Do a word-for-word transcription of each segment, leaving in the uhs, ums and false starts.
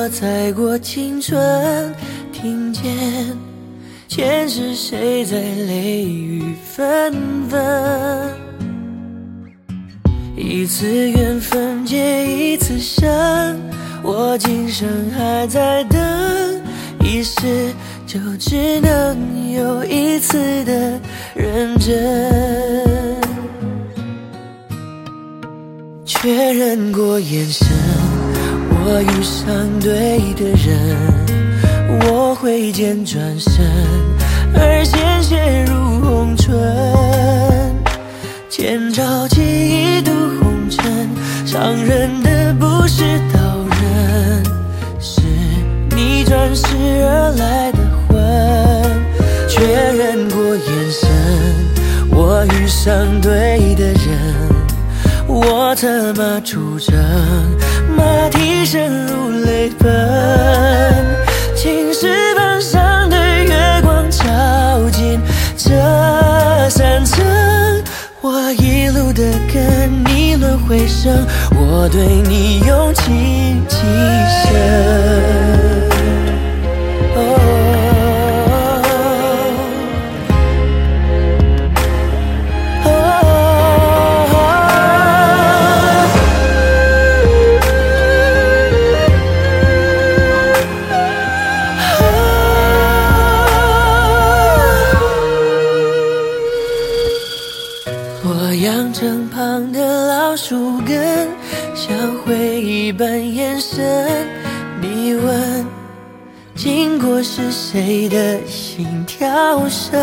我再过青春，听见前世谁在泪雨纷纷。一次缘分结一次伤，我今生还在等，一世就只能有一次的认真。确认过眼神，我遇上对的人，我挥剑转身，而鲜血如红唇。千朝记一度红尘，伤人的不是刀刃，是你转世而来的魂。确认过眼神，我遇上对的人，我策马出征，马蹄声如泪奔。青石板上的月光照进这山城，我一路的跟你轮回声，我对你用情极深。哦我养成旁的老树根，像回忆般延伸。你问经过是谁的心跳声，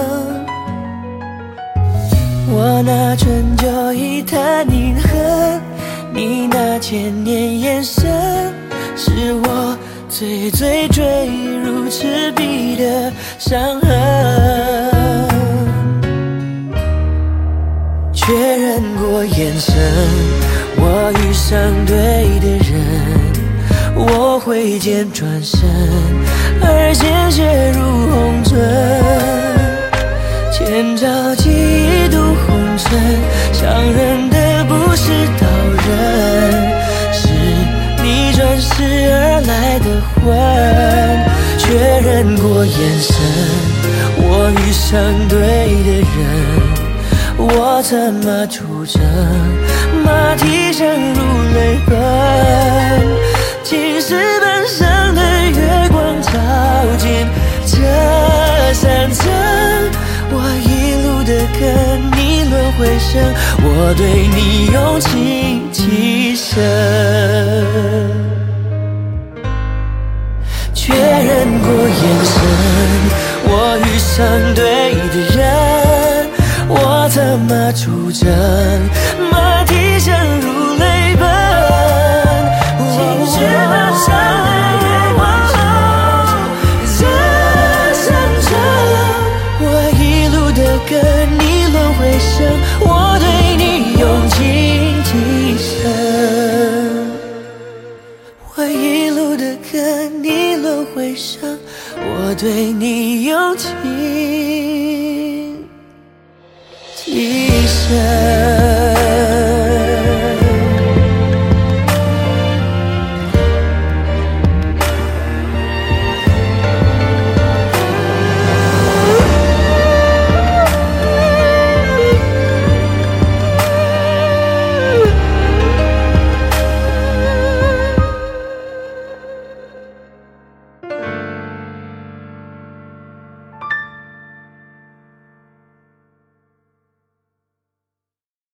我拿春秋一叹凝恨，你那千年眼神，是我最最坠入赤壁的伤痕。确认过眼神，我遇上对的人，我挥剑转身，而鲜血如红唇。千朝记一度红尘，伤人的不是刀刃，是你转世而来的魂。确认过眼神，我遇上对的人，我策马出征，马蹄声如泪奔。青石板上的月光照进这山城，我一路的跟你轮回声，我对你用情极深。确认过眼神，我遇上对的人，我策马出征，马蹄声如泪奔。青石板上的月光照这山城，我一路的跟你轮回声，我对你用情极深。我一路的跟你轮回声，我对你用情极深。